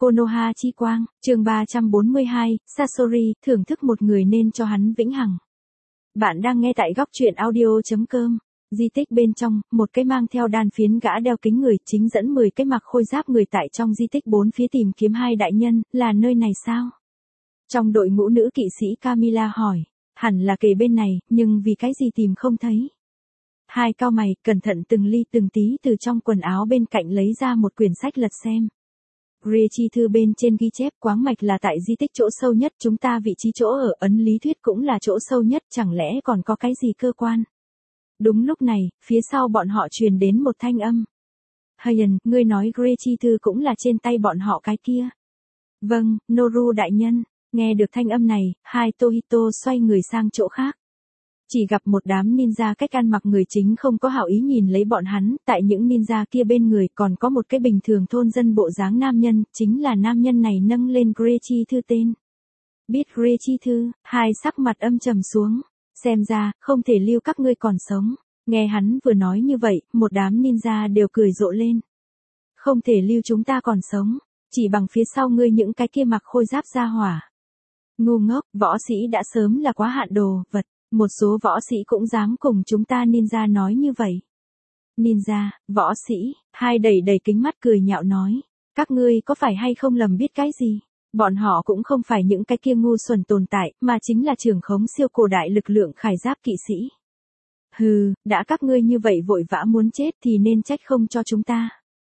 Konoha chi quang, chương 342, Sasori, thưởng thức một người nên cho hắn vĩnh hằng. Bạn đang nghe tại góc truyện audio.com. Di tích bên trong, một cái mang theo đan phiến gã đeo kính người chính dẫn 10 cái mặc khôi giáp người tại trong di tích bốn phía tìm kiếm hai đại nhân, là nơi này sao? Trong đội ngũ nữ kỵ sĩ Camilla hỏi, hẳn là kề bên này, nhưng vì cái gì tìm không thấy? Hai cao mày, cẩn thận từng ly từng tí từ trong quần áo bên cạnh lấy ra một quyển sách lật xem. Gray chi thư bên trên ghi chép quáng mạch là tại di tích chỗ sâu nhất, chúng ta vị trí chỗ ở ấn lý thuyết cũng là chỗ sâu nhất, chẳng lẽ còn có cái gì cơ quan? Đúng lúc này, phía sau bọn họ truyền đến một thanh âm. Hayan, ngươi nói Gray chi thư cũng là trên tay bọn họ cái kia. Vâng, Noru đại nhân. Nghe được thanh âm này, hai Tohito xoay người sang chỗ khác. Chỉ gặp một đám ninja cách ăn mặc người chính không có hảo ý nhìn lấy bọn hắn, tại những ninja kia bên người còn có một cái bình thường thôn dân bộ dáng nam nhân, chính là nam nhân này nâng lên Gray chi thư tên. Biết Gray chi thư, hai sắc mặt âm trầm xuống, xem ra, không thể lưu các ngươi còn sống. Nghe hắn vừa nói như vậy, một đám ninja đều cười rộ lên. Không thể lưu chúng ta còn sống, chỉ bằng phía sau ngươi những cái kia mặc khôi giáp ra hỏa. Ngu ngốc, võ sĩ đã sớm là quá hạn đồ vật. Một số võ sĩ cũng dám cùng chúng ta ninja nói như vậy. Ninja, võ sĩ, hai đầy kính mắt cười nhạo nói. Các ngươi có phải hay không lầm biết cái gì? Bọn họ cũng không phải những cái kia ngu xuẩn tồn tại, mà chính là trưởng khống siêu cổ đại lực lượng khải giáp kỵ sĩ. Hừ, đã các ngươi như vậy vội vã muốn chết thì nên trách không cho chúng ta.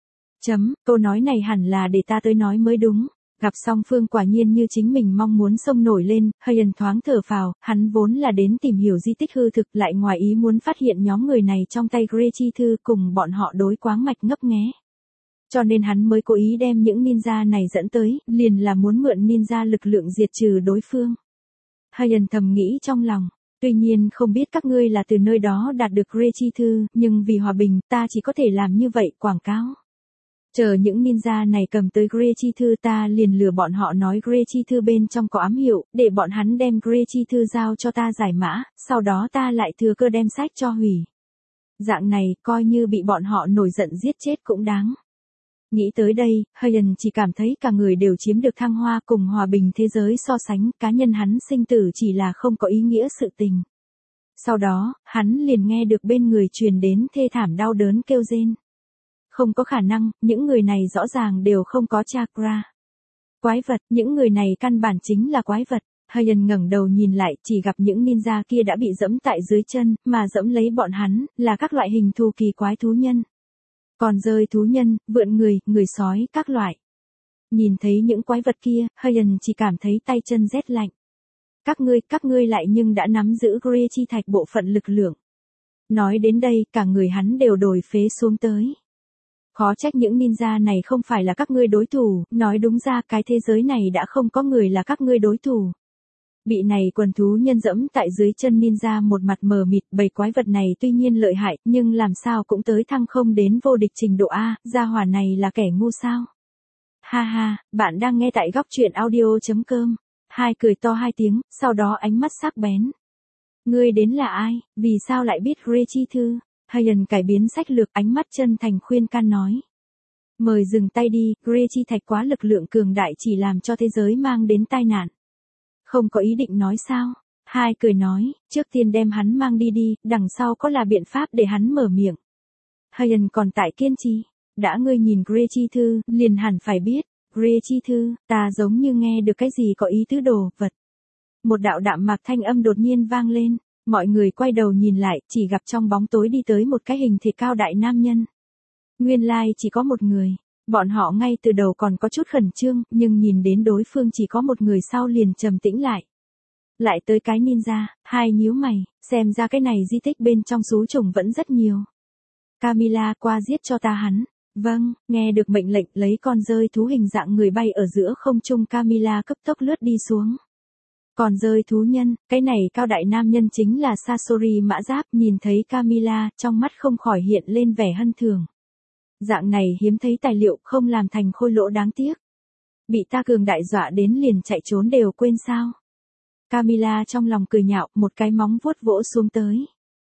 Câu nói này hẳn là để ta tới nói mới đúng. Gặp song phương quả nhiên như chính mình mong muốn xông nổi lên, Hayan thoáng thở phào, hắn vốn là đến tìm hiểu di tích hư thực lại ngoài ý muốn phát hiện nhóm người này trong tay Gray chi thư cùng bọn họ đối quáng mạch ngấp nghé. Cho nên hắn mới cố ý đem những ninja này dẫn tới, liền là muốn mượn ninja lực lượng diệt trừ đối phương. Hayan thầm nghĩ trong lòng, tuy nhiên không biết các ngươi là từ nơi đó đạt được Gray chi thư, nhưng vì hòa bình ta chỉ có thể làm như vậy quảng cáo. Chờ những ninja này cầm tới Gray chi thư ta liền lừa bọn họ nói Gray chi thư bên trong có ám hiệu, để bọn hắn đem Gray chi thư giao cho ta giải mã, sau đó ta lại thừa cơ đem sách cho hủy. Dạng này, coi như bị bọn họ nổi giận giết chết cũng đáng. Nghĩ tới đây, Hayan chỉ cảm thấy cả người đều chiếm được thăng hoa cùng hòa bình thế giới so sánh, cá nhân hắn sinh tử chỉ là không có ý nghĩa sự tình. Sau đó, hắn liền nghe được bên người truyền đến thê thảm đau đớn kêu rên. Không có khả năng, những người này rõ ràng đều không có chakra. Quái vật, những người này căn bản chính là quái vật. Hayan ngẩng đầu nhìn lại, chỉ gặp những ninja kia đã bị dẫm tại dưới chân, mà dẫm lấy bọn hắn, là các loại hình thù kỳ quái thú nhân. Còn rơi thú nhân, vượn người sói, các loại. Nhìn thấy những quái vật kia, Hayan chỉ cảm thấy tay chân rét lạnh. Các ngươi lại nhưng đã nắm giữ Gray chi thạch bộ phận lực lượng. Nói đến đây, cả người hắn đều đồi phế xuống tới. Khó trách những ninja này không phải là các ngươi đối thủ, nói đúng ra cái thế giới này đã không có người là các ngươi đối thủ. Bị này quần thú nhân dẫm tại dưới chân ninja một mặt mờ mịt, bầy quái vật này tuy nhiên lợi hại, nhưng làm sao cũng tới thăng không đến vô địch trình độ A, gia hỏa này là kẻ ngu sao. Ha ha, bạn đang nghe tại góc truyện audio.com. Hai cười to hai tiếng, sau đó ánh mắt sắc bén. Ngươi đến là ai, vì sao lại biết Gray chi thư? Hayan cải biến sách lược, ánh mắt chân thành khuyên can nói. Mời dừng tay đi, Gray chi thạch quá lực lượng cường đại chỉ làm cho thế giới mang đến tai nạn. Không có ý định nói sao? Hai cười nói, trước tiên đem hắn mang đi, đằng sau có là biện pháp để hắn mở miệng. Hayan còn tại kiên trì. Đã ngươi nhìn Gray chi thư, liền hẳn phải biết. Gray chi thư, ta giống như nghe được cái gì có ý tứ đồ vật. Một đạo đạm mạc thanh âm đột nhiên vang lên. Mọi người quay đầu nhìn lại, chỉ gặp trong bóng tối đi tới một cái hình thể cao đại nam nhân. Nguyên lai chỉ có một người. Bọn họ ngay từ đầu còn có chút khẩn trương, nhưng nhìn đến đối phương chỉ có một người sau liền trầm tĩnh lại. Lại tới cái ninja, hai nhíu mày, xem ra cái này di tích bên trong xú trùng vẫn rất nhiều. Camilla, qua giết cho ta hắn. Vâng, nghe được mệnh lệnh lấy con rơi thú hình dạng người bay ở giữa không trung, Camilla cấp tốc lướt đi xuống. Còn rơi thú nhân, cái này cao đại nam nhân chính là Sasori mã giáp, nhìn thấy Camilla, trong mắt không khỏi hiện lên vẻ hân thường. Dạng này hiếm thấy tài liệu không làm thành khôi lỗ đáng tiếc. Bị ta cường đại dọa đến liền chạy trốn đều quên sao. Camilla trong lòng cười nhạo, một cái móng vuốt vỗ xuống tới.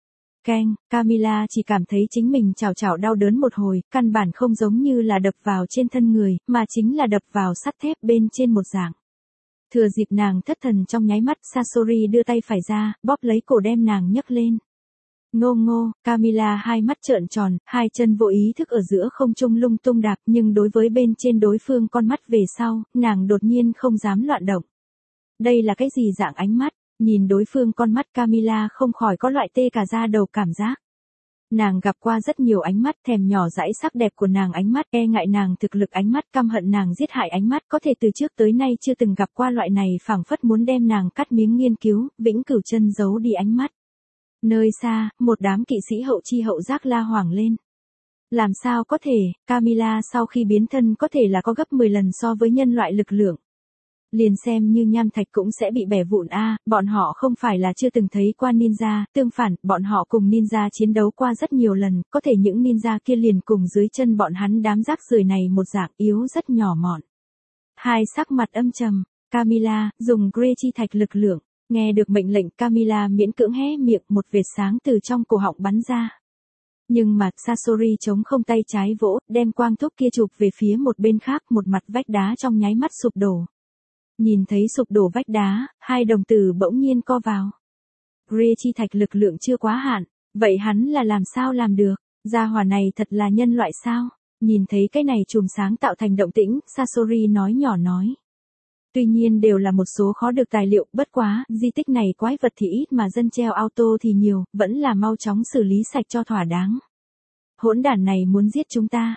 Keng, Camilla chỉ cảm thấy chính mình chảo chảo đau đớn một hồi, căn bản không giống như là đập vào trên thân người, mà chính là đập vào sắt thép bên trên một dạng. Thừa dịp nàng thất thần trong nháy mắt, Sasori đưa tay phải ra, bóp lấy cổ đem nàng nhấc lên. Ngô ngô, Camilla hai mắt trợn tròn, hai chân vô ý thức ở giữa không trung lung tung đạp, nhưng đối với bên trên đối phương con mắt về sau, nàng đột nhiên không dám loạn động. Đây là cái gì dạng ánh mắt? Nhìn đối phương con mắt, Camilla không khỏi có loại tê cả da đầu cảm giác. Nàng gặp qua rất nhiều ánh mắt, thèm nhỏ dãi sắc đẹp của nàng ánh mắt, e ngại nàng thực lực ánh mắt, căm hận nàng giết hại ánh mắt, có thể từ trước tới nay chưa từng gặp qua loại này phảng phất muốn đem nàng cắt miếng nghiên cứu, vĩnh cửu chân giấu đi ánh mắt. Nơi xa, một đám kỵ sĩ hậu chi hậu giác la hoảng lên. Làm sao có thể, Camilla sau khi biến thân có thể là có gấp 10 lần so với nhân loại lực lượng. Liền xem như nham thạch cũng sẽ bị bẻ vụn bọn họ không phải là chưa từng thấy qua ninja, tương phản, bọn họ cùng ninja chiến đấu qua rất nhiều lần, có thể những ninja kia liền cùng dưới chân bọn hắn đám rác rưởi này một dạng yếu rất nhỏ mọn. Hai sắc mặt âm trầm, Camilla, dùng Grey chi thạch lực lượng, nghe được mệnh lệnh Camilla miễn cưỡng hé miệng, một vệt sáng từ trong cổ họng bắn ra. Nhưng mà Sasori chống không tay trái vỗ, đem quang thúc kia chụp về phía một bên khác, một mặt vách đá trong nháy mắt sụp đổ. Nhìn thấy sụp đổ vách đá, hai đồng tử bỗng nhiên co vào. Grey chi thạch lực lượng chưa quá hạn, vậy hắn là làm sao làm được? Gia hỏa này thật là nhân loại sao? Nhìn thấy cái này chùm sáng tạo thành động tĩnh, Sasori nói nhỏ nói. Tuy nhiên đều là một số khó được tài liệu, bất quá, di tích này quái vật thì ít mà dân treo auto thì nhiều, vẫn là mau chóng xử lý sạch cho thỏa đáng. Hỗn đản này muốn giết chúng ta.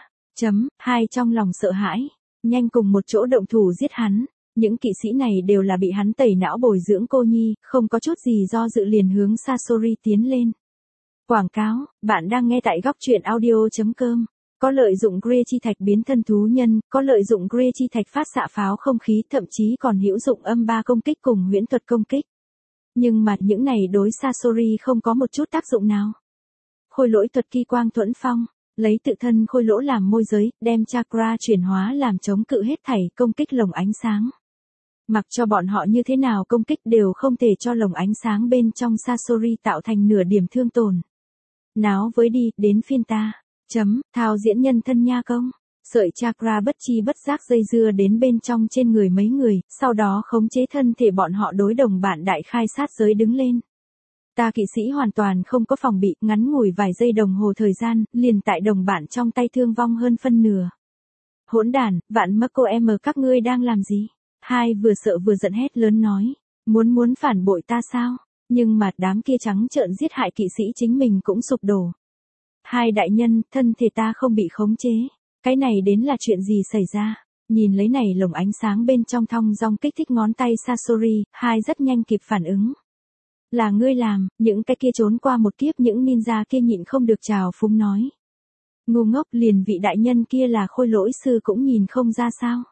Hai trong lòng sợ hãi, nhanh cùng một chỗ động thủ giết hắn. Những kỵ sĩ này đều là bị hắn tẩy não bồi dưỡng cô nhi, không có chút gì do dự liền hướng Sasori tiến lên. Quảng cáo, bạn đang nghe tại góc truyện audio.com. Có lợi dụng Grey chi thạch biến thân thú nhân, có lợi dụng Grey chi thạch phát xạ pháo không khí, thậm chí còn hữu dụng âm 3 công kích cùng huyễn thuật công kích. Nhưng mà những này đối Sasori không có một chút tác dụng nào. Khôi lỗi thuật kỳ quang thuẫn phong, lấy tự thân khôi lỗ làm môi giới, đem chakra chuyển hóa làm chống cự hết thảy công kích lồng ánh sáng. Mặc cho bọn họ như thế nào công kích đều không thể cho lồng ánh sáng bên trong Sasori tạo thành nửa điểm thương tổn. Náo với đi, đến phiên ta. Thao diễn nhân thân nha công. Sợi chakra bất chi bất giác dây dưa đến bên trong trên người mấy người, sau đó khống chế thân thể bọn họ đối đồng bạn đại khai sát giới đứng lên. Ta kỵ sĩ hoàn toàn không có phòng bị, ngắn ngủi vài giây đồng hồ thời gian, liền tại đồng bạn trong tay thương vong hơn phân nửa. Hỗn đản, vạn mắc cô em các ngươi đang làm gì? Hai vừa sợ vừa giận hét lớn nói. Muốn phản bội ta sao? Nhưng mà đám kia trắng trợn giết hại kỵ sĩ chính mình cũng sụp đổ. Hai đại nhân, thân thể ta không bị khống chế. Cái này đến là chuyện gì xảy ra? Nhìn lấy này lồng ánh sáng bên trong thong dong kích thích ngón tay Sasori, hai rất nhanh kịp phản ứng. Là ngươi làm, những cái kia trốn qua một kiếp những ninja kia nhịn không được trào phúng nói. Ngu ngốc, liền vị đại nhân kia là khôi lỗi sư cũng nhìn không ra sao.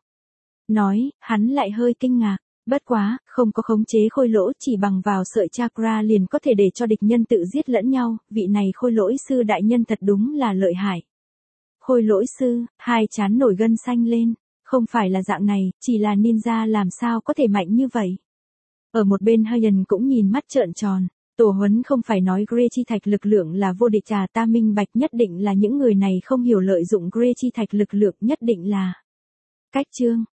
Nói, hắn lại hơi kinh ngạc. Bất quá, không có khống chế khôi lỗ, chỉ bằng vào sợi chakra liền có thể để cho địch nhân tự giết lẫn nhau, vị này khôi lỗi sư đại nhân thật đúng là lợi hại. Khôi lỗi sư, hai trán nổi gân xanh lên, không phải là dạng này, chỉ là ninja làm sao có thể mạnh như vậy. Ở một bên Hayen cũng nhìn mắt trợn tròn, Tổ Huấn không phải nói Grey chi thạch lực lượng là vô địch ta minh bạch nhất định là những người này không hiểu lợi dụng Grey chi thạch lực lượng nhất định là. Cách chương